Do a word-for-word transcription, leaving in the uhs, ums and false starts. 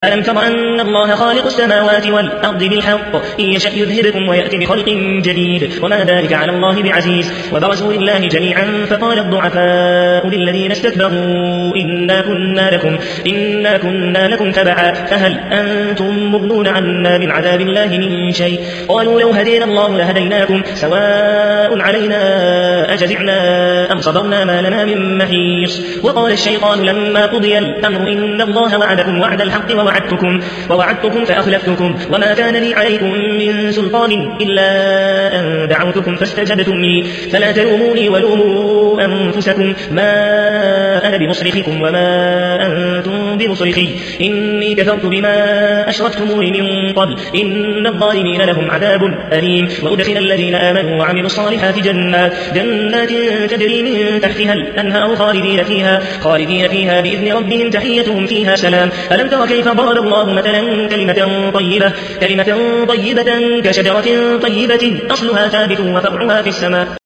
ألم تر أن الله خالق السماوات والأرض بالحق إن يشأ يذهبكم ويأتي بخلق جديد وما ذلك على الله بعزيز وبرزوا لله جميعا فقال الضعفاء للذين استكبروا إنا كنا لكم, إنا كنا لكم تبعا فهل أنتم مغنون عنا من عذاب الله من شيء قالوا لو هدينا الله لهديناكم سواء علينا أجزعنا أم صبرنا ما لنا من محيص وقال الشيطان لما قضي الأمر إن الله وعدكم وعد الحق ووعدتكم, ووعدتكم فأخلفتكم وما كان لي عليكم من سلطان إلا أن دعوتكم فاستجبتم لي فلا تلوموني ولوموا أنفسكم ما أنا بمصرخكم وما أنتم بمصرخي إني كفرت بما أشركتموني من قبل إن الظالمين لهم عذاب أليم وأدخل الذين آمنوا وعملوا الصالحات جنات, جنات تجري من تحتها الأنهار خالدين فيها, خالدين فيها بإذن ربهم تحيتهم فيها سلام ألم تر كيف ضرب الله مثلا كلمة طيبة, كلمة طيبة كشجرة طيبة أصلها ثابت وفرعها في السماء